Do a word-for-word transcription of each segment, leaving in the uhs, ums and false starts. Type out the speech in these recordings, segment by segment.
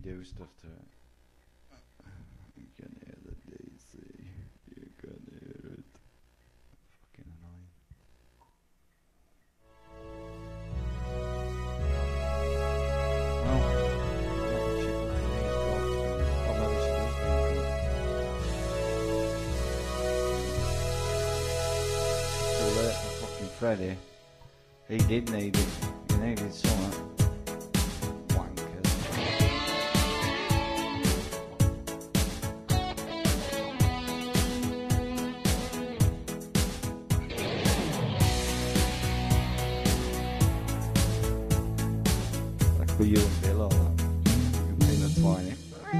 do stuff to it. You can hear the D C. You can hear it. Fucking annoying. Well, not she fucking is got to be. Or maybe she does think good. Too late for fucking Freddy. He did need it. He needed something. For you and Bill or that. You can be the tiny.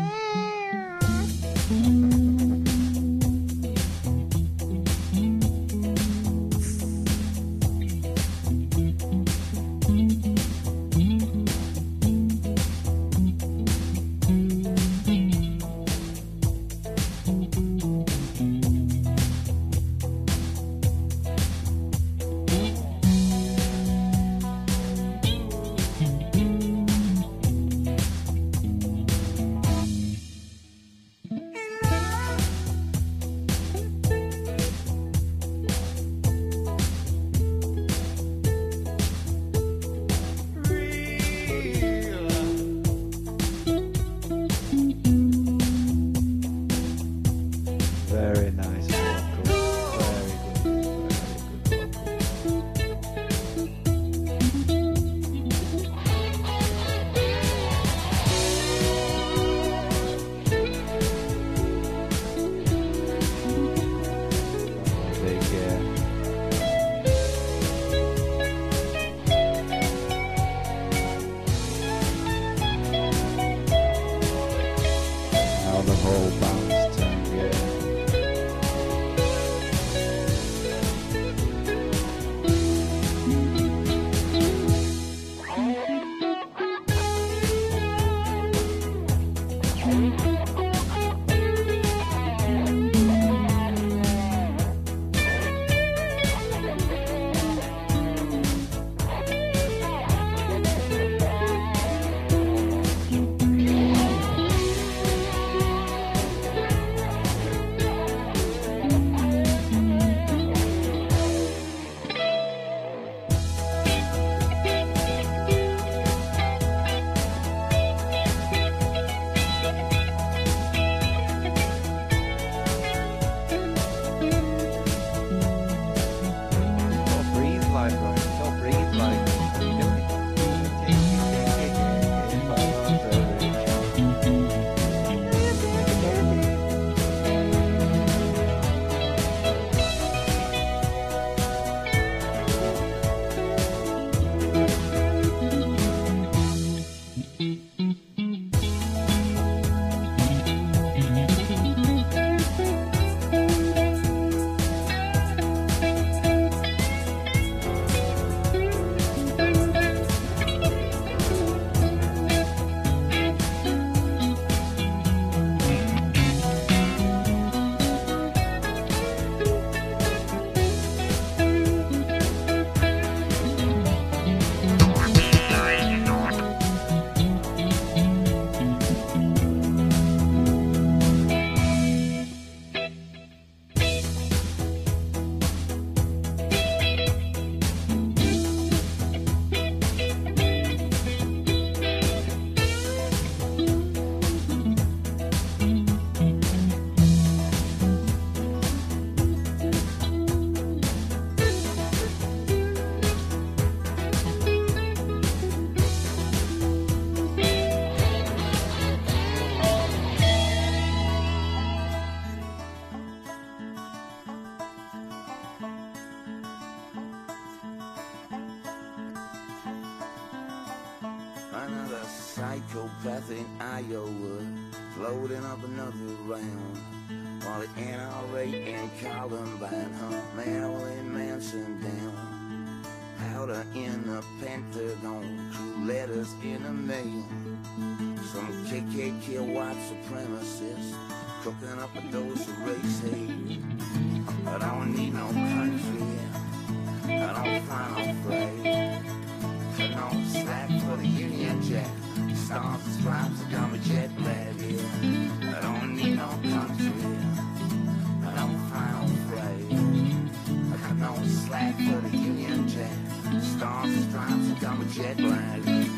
Very nice vocal. Very good. Very good. Big, yeah. Now the whole band's turned, yeah. Another psychopath in Iowa, floating up another round. While the N R A and Columbine hunt Marilyn Manson down. Powder in the Pentagon, two letters in the mail. Some K K K white supremacists cooking up a dose of race hate. I don't need no country, I don't fly no flag. No slack for the Union Jack. Stars and stripes, the garbage jet lag, yeah. I don't need no country, I don't fly no flag. I got no slack for the Union Jack. Stars and stripes and got my jet lag.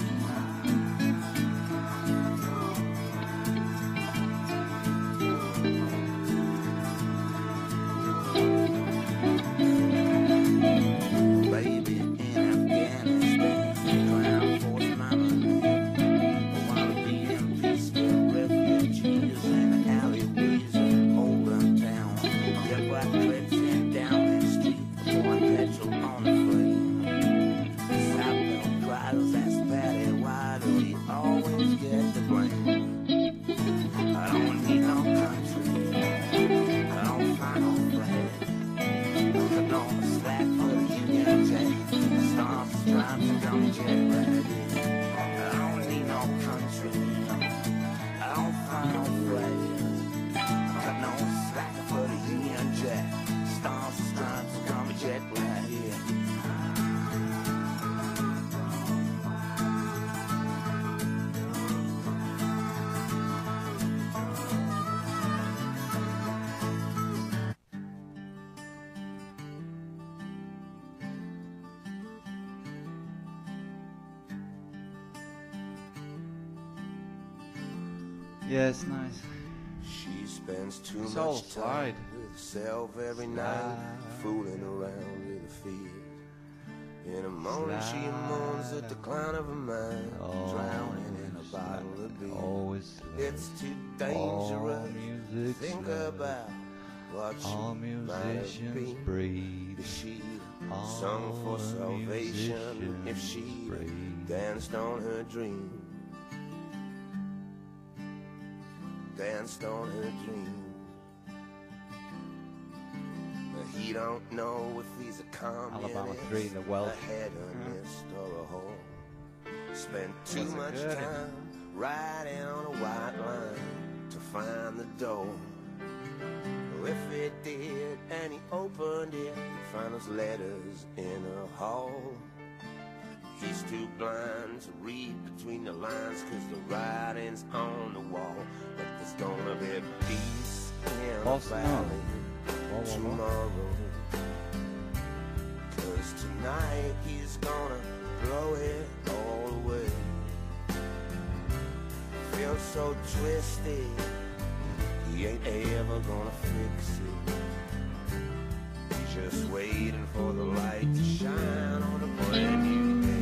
Yeah, it's nice. She spends too It's much all time slide. with herself every night, fooling around with her fears. In the morning she moans at the decline of her mind, drowning in a bottle of beer. Always It's too all dangerous to music's think love. about what All she might have musicians been. breathe. If she All sung for salvation, if she musicians breathe. danced on her dream, danced on her dream. But he don't know if he's a communist, Alabama three, the Welsh. a hedonist, or a whore. Spent too Wasn't much good. time riding on a white line to find the door. If it did and he opened it, he'd find those letters in a hall. He's too blind to read between the lines, cause the writing's on the wall. But there's gonna be peace in the Boston, no. valley Whoa, whoa, whoa. tomorrow. Cause tonight he's gonna blow it all away. Feels so twisted, he ain't ever gonna fix it. He's just waiting for the light to shine on a brand new day.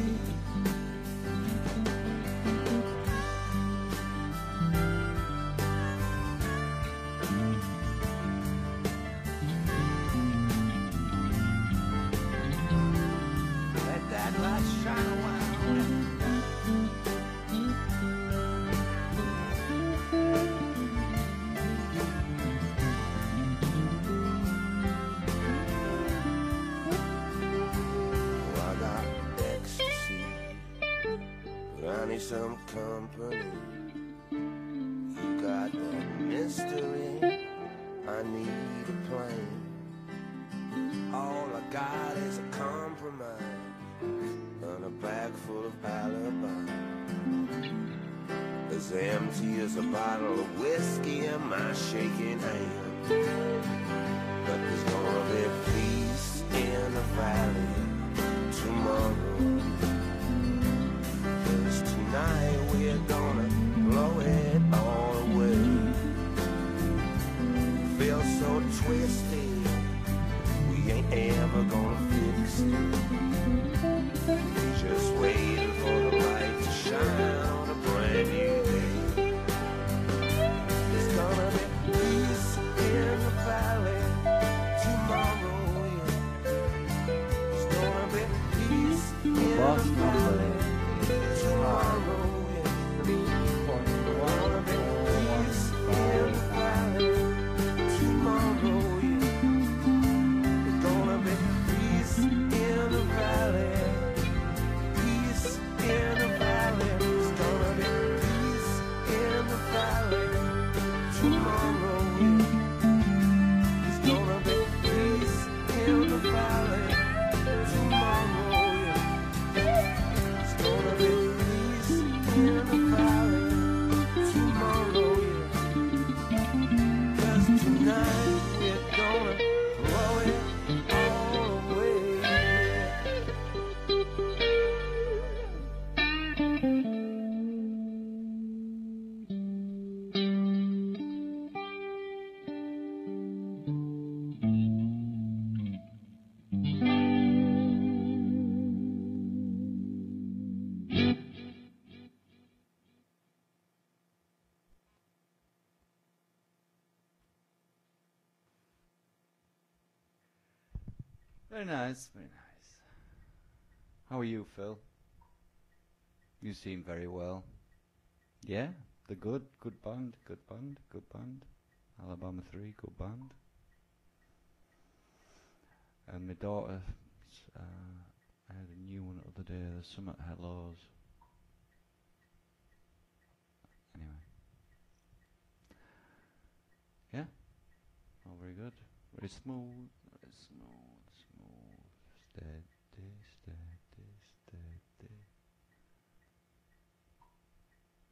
Let that light shine a while. I need some company. You got the mystery, I need a plane. All I got is a compromise and a bag full of alibi, as empty as a bottle of whiskey in my shaking hand. But there's gonna be peace in the valley tomorrow. Tonight we're gonna blow it all away. Feel so twisted, we ain't ever gonna fix it. Just waiting for the light to shine on a brand new day. There's gonna be peace in the valley tomorrow, yeah. There's gonna be peace in the Boston, valley. Very nice, very nice. How are you, Phil? You seem very well. Yeah, the good, good band, good band, good band. Alabama three, good band. And my daughter, uh, I had a new one the other day, the Summit Hellos. Anyway. Yeah, all very good. Very smooth, very smooth.